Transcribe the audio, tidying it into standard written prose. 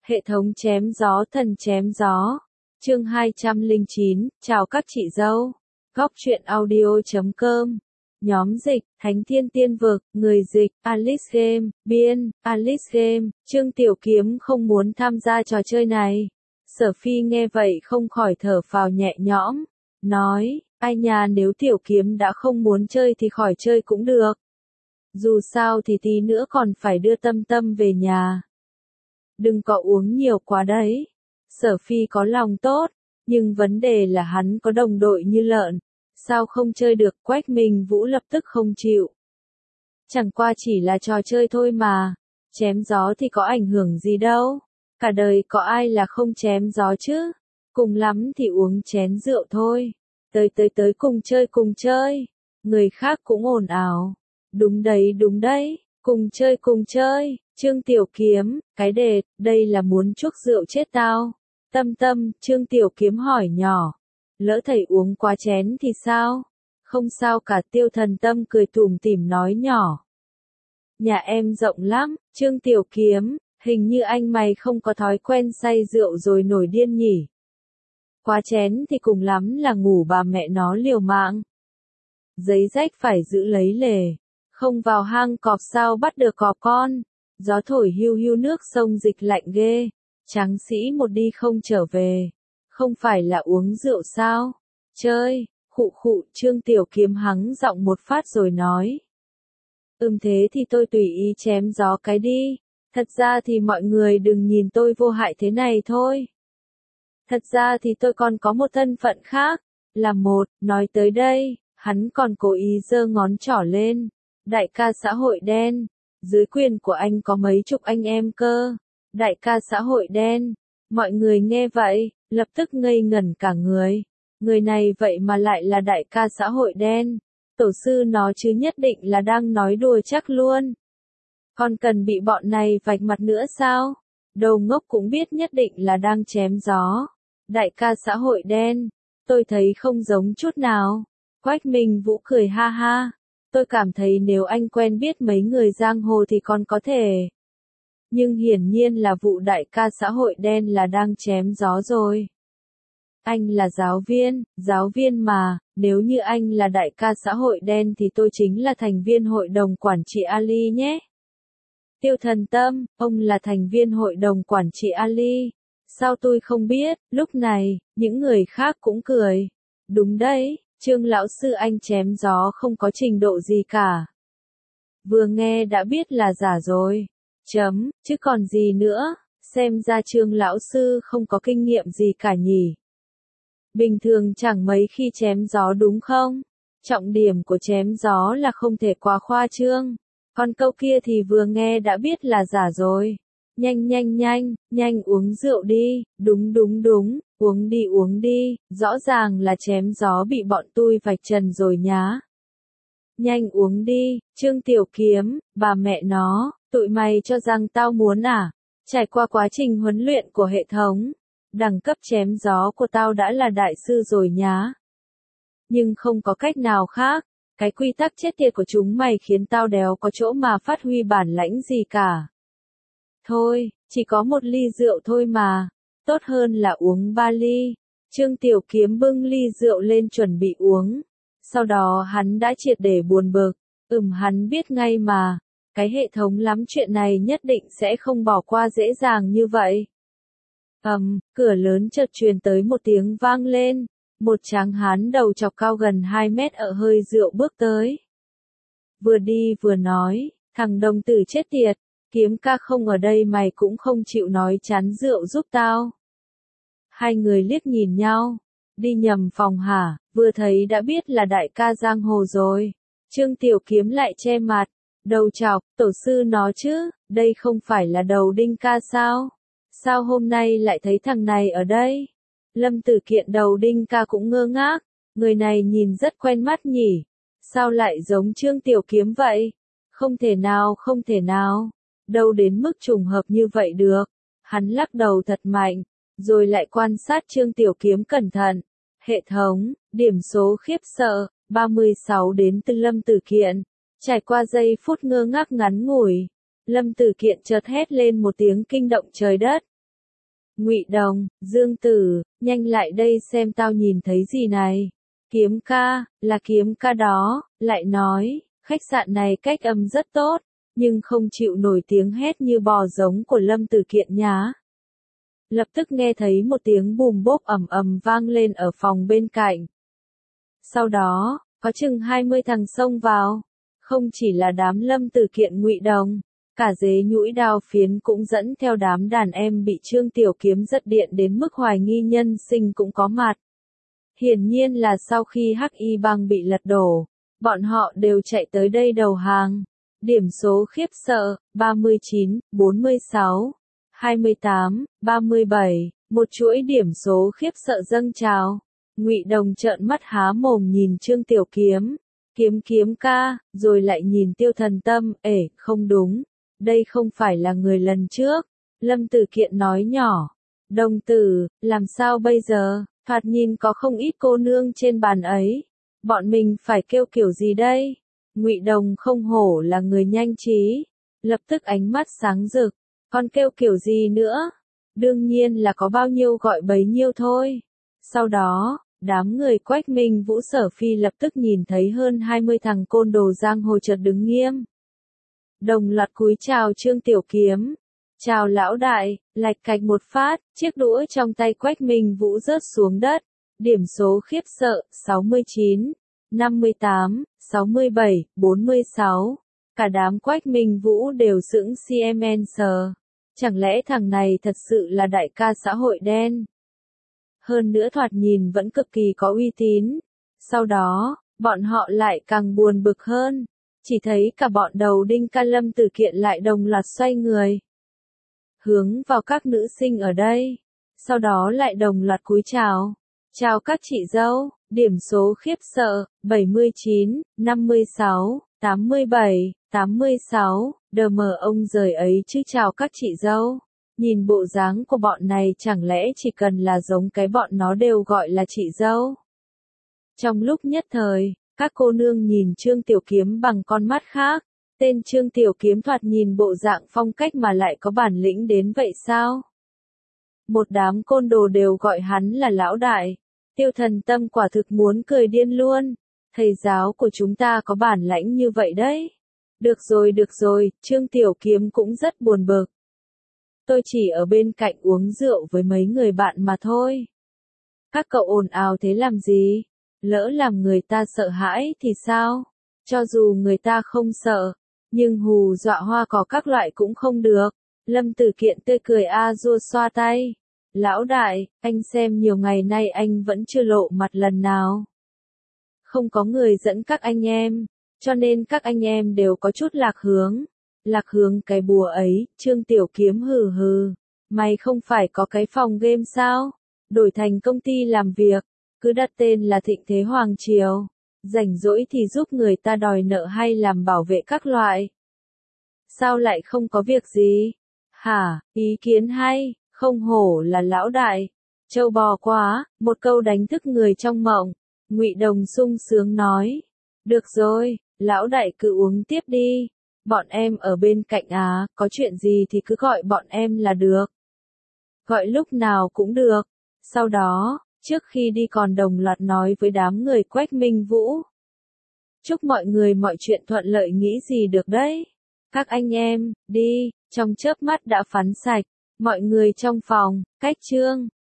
Hệ thống chém gió thần chém gió. Chương 209, chào các chị dâu. Góc truyện audio.com. Nhóm dịch, Thánh Thiên Tiên Vực, người dịch, Alice Game, biên, Alice Game. Trương Tiểu Kiếm không muốn tham gia trò chơi này. Sở Phi nghe vậy không khỏi thở phào nhẹ nhõm. Nói, ai nhà nếu Tiểu Kiếm đã không muốn chơi thì khỏi chơi cũng được. Dù sao thì tí nữa còn phải đưa Tâm Tâm về nhà. Đừng có uống nhiều quá đấy. Sở Phi có lòng tốt, nhưng vấn đề là hắn có đồng đội như lợn. Sao không chơi được? Quách Minh Vũ lập tức không chịu. Chẳng qua chỉ là trò chơi thôi mà. Chém gió thì có ảnh hưởng gì đâu. Cả đời có ai là không chém gió chứ. Cùng lắm thì uống chén rượu thôi. Tới cùng chơi. Người khác cũng ồn ào. Đúng đấy. Cùng chơi. Trương Tiểu Kiếm, cái đề, đây là muốn chuốc rượu chết tao. Tâm, Trương Tiểu Kiếm hỏi nhỏ. Lỡ thầy uống quá chén thì sao? Không sao cả. Tiêu Thần Tâm cười tủm tỉm nói nhỏ. Nhà em rộng lắm, Trương Tiểu Kiếm, hình như anh mày không có thói quen say rượu rồi nổi điên nhỉ. Quá chén thì cùng lắm là ngủ bà mẹ nó liều mạng. Giấy rách phải giữ lấy lề. Không vào hang cọp sao bắt được cọp con. Gió thổi hiu nước sông dịch lạnh ghê. Tráng sĩ một đi không trở về. Không phải là uống rượu sao? Chơi, khụ, Trương Tiểu Kiếm hắng giọng một phát rồi nói. Thế thì tôi tùy ý chém gió cái đi. Thật ra thì mọi người đừng nhìn tôi vô hại thế này thôi. Thật ra thì tôi còn có một thân phận khác. Là một, nói tới đây, hắn còn cố ý giơ ngón trỏ lên. Đại ca xã hội đen. Dưới quyền của anh có mấy chục anh em cơ. Đại ca xã hội đen. Mọi người nghe vậy, lập tức ngây ngẩn cả người. Người này vậy mà lại là đại ca xã hội đen. Tổ sư nó chứ nhất định là đang nói đùa chắc luôn. Còn cần bị bọn này vạch mặt nữa sao? Đầu ngốc cũng biết nhất định là đang chém gió. Đại ca xã hội đen. Tôi thấy không giống chút nào. Quách Minh Vũ cười ha ha. Tôi cảm thấy nếu anh quen biết mấy người giang hồ thì còn có thể. Nhưng hiển nhiên là vụ đại ca xã hội đen là đang chém gió rồi. Anh là giáo viên mà, nếu như anh là đại ca xã hội đen thì tôi chính là thành viên hội đồng quản trị Ali nhé. Tiêu Thần Tâm, ông là thành viên hội đồng quản trị Ali. Sao tôi không biết? Lúc này, những người khác cũng cười. Đúng đấy, Trương lão sư anh chém gió không có trình độ gì cả. Vừa nghe đã biết là giả rồi. Chứ còn gì nữa, xem ra Trương lão sư không có kinh nghiệm gì cả nhỉ. Bình thường chẳng mấy khi chém gió đúng không? Trọng điểm của chém gió là không thể quá khoa trương. Còn câu kia thì vừa nghe đã biết là giả rồi. Nhanh uống rượu đi, đúng, uống đi, rõ ràng là chém gió bị bọn tôi vạch trần rồi nhá. Nhanh uống đi, Trương Tiểu Kiếm, bà mẹ nó, tụi mày cho rằng tao muốn à? Trải qua quá trình huấn luyện của hệ thống, đẳng cấp chém gió của tao đã là đại sư rồi nhá. Nhưng không có cách nào khác, cái quy tắc chết tiệt của chúng mày khiến tao đéo có chỗ mà phát huy bản lãnh gì cả. Thôi, chỉ có một ly rượu thôi mà, tốt hơn là uống 3 ly. Trương Tiểu Kiếm bưng ly rượu lên chuẩn bị uống. Sau đó hắn đã triệt để buồn bực. Hắn biết ngay mà, cái hệ thống lắm chuyện này nhất định sẽ không bỏ qua dễ dàng như vậy. Cửa lớn chợt truyền tới một tiếng vang lên. Một tráng hán đầu chọc cao gần 2 mét ở hơi rượu bước tới. Vừa đi vừa nói, thằng đồng tử chết tiệt, Kiếm ca không ở đây mày cũng không chịu nói chán rượu giúp tao. Hai người liếc nhìn nhau, đi nhầm phòng hả, vừa thấy đã biết là đại ca giang hồ rồi. Trương Tiểu Kiếm lại che mặt, đầu chọc, tổ sư nó chứ, đây không phải là đầu đinh ca sao? Sao hôm nay lại thấy thằng này ở đây? Lâm Tử Kiện đầu đinh ca cũng ngơ ngác, người này nhìn rất quen mắt nhỉ, sao lại giống Trương Tiểu Kiếm vậy? Không thể nào, đâu đến mức trùng hợp như vậy được. Hắn lắc đầu thật mạnh, rồi lại quan sát Trương Tiểu Kiếm cẩn thận. Hệ thống, điểm số khiếp sợ, 36 đến từ Lâm Tử Kiện. Trải qua giây phút ngơ ngác ngắn ngủi, Lâm Tử Kiện chợt hét lên một tiếng kinh động trời đất. Ngụy Đồng, Dương Tử, nhanh lại đây xem tao nhìn thấy gì này. Kiếm ca, là kiếm ca đó, lại nói, khách sạn này cách âm rất tốt, nhưng không chịu nổi tiếng hét như bò giống của Lâm Tử Kiện nhá. Lập tức nghe thấy một tiếng bùm bốp ầm ầm vang lên ở phòng bên cạnh. Sau đó, có chừng 20 thằng xông vào, không chỉ là đám Lâm Tử Kiện Ngụy Đồng, cả dế nhũi Đao Phiến cũng dẫn theo đám đàn em bị Trương Tiểu Kiếm giật điện đến mức hoài nghi nhân sinh cũng có mặt. Hiển nhiên là sau khi Hắc Y bang bị lật đổ, bọn họ đều chạy tới đây đầu hàng. Điểm số khiếp sợ, 39, 46, 28, 37, một chuỗi điểm số khiếp sợ dâng trào. Ngụy Đồng trợn mắt há mồm nhìn Trương Tiểu Kiếm, kiếm ca, rồi lại nhìn Tiêu Thần Tâm, không đúng, đây không phải là người lần trước. Lâm Tử Kiện nói nhỏ, Đồng tử, làm sao bây giờ, thoạt nhìn có không ít cô nương trên bàn ấy, bọn mình phải kêu kiểu gì đây? Ngụy Đồng không hổ là người nhanh trí, lập tức ánh mắt sáng rực, còn kêu kiểu gì nữa? Đương nhiên là có bao nhiêu gọi bấy nhiêu thôi. Sau đó, đám người Quách Minh Vũ Sở Phi lập tức nhìn thấy hơn 20 thằng côn đồ giang hồ chợt đứng nghiêm. Đồng loạt cúi chào Trương Tiểu Kiếm. Chào lão đại, lạch cạch một phát, chiếc đũa trong tay Quách Minh Vũ rớt xuống đất. Điểm số khiếp sợ, 69, 58, 67, 46. Cả đám Quách Minh Vũ đều sững CMN sờ. Chẳng lẽ thằng này thật sự là đại ca xã hội đen? Hơn nữa thoạt nhìn vẫn cực kỳ có uy tín. Sau đó, bọn họ lại càng buồn bực hơn. Chỉ thấy cả bọn đầu đinh ca Lâm Tử Kiện lại đồng loạt xoay người. Hướng vào các nữ sinh ở đây. Sau đó lại đồng loạt cúi chào. Chào các chị dâu, điểm số khiếp sợ, 79, 56, 87, 86, đờ mờ ông rời ấy chứ chào các chị dâu. Nhìn bộ dáng của bọn này chẳng lẽ chỉ cần là giống cái bọn nó đều gọi là chị dâu. Trong lúc nhất thời, các cô nương nhìn Trương Tiểu Kiếm bằng con mắt khác. Tên Trương Tiểu Kiếm thoạt nhìn bộ dạng phong cách mà lại có bản lĩnh đến vậy sao? Một đám côn đồ đều gọi hắn là lão đại. Tiêu Thần Tâm quả thực muốn cười điên luôn. Thầy giáo của chúng ta có bản lãnh như vậy đấy. Được rồi, Trương Tiểu Kiếm cũng rất buồn bực. Tôi chỉ ở bên cạnh uống rượu với mấy người bạn mà thôi. Các cậu ồn ào thế làm gì? Lỡ làm người ta sợ hãi thì sao? Cho dù người ta không sợ, nhưng hù dọa hoa cỏ các loại cũng không được. Lâm Tử Kiện tươi cười rua xoa tay. Lão đại, anh xem nhiều ngày nay anh vẫn chưa lộ mặt lần nào. Không có người dẫn các anh em, cho nên các anh em đều có chút lạc hướng. Lạc hướng cái bùa ấy, Trương Tiểu Kiếm hừ hừ. Mày không phải có cái phòng game sao? Đổi thành công ty làm việc, cứ đặt tên là Thịnh Thế Hoàng Triều. Rảnh rỗi thì giúp người ta đòi nợ hay làm bảo vệ các loại. Sao lại không có việc gì? Hả, ý kiến hay, không hổ là lão đại. Châu bò quá, một câu đánh thức người trong mộng. Ngụy Đồng sung sướng nói. Được rồi, lão đại cứ uống tiếp đi. Bọn em ở bên cạnh có chuyện gì thì cứ gọi bọn em là được. Gọi lúc nào cũng được. Sau đó, trước khi đi còn đồng loạt nói với đám người Quách Minh Vũ. Chúc mọi người mọi chuyện thuận lợi nghĩ gì được đấy. Các anh em, đi, trong chớp mắt đã phắn sạch. Mọi người trong phòng, cách Trương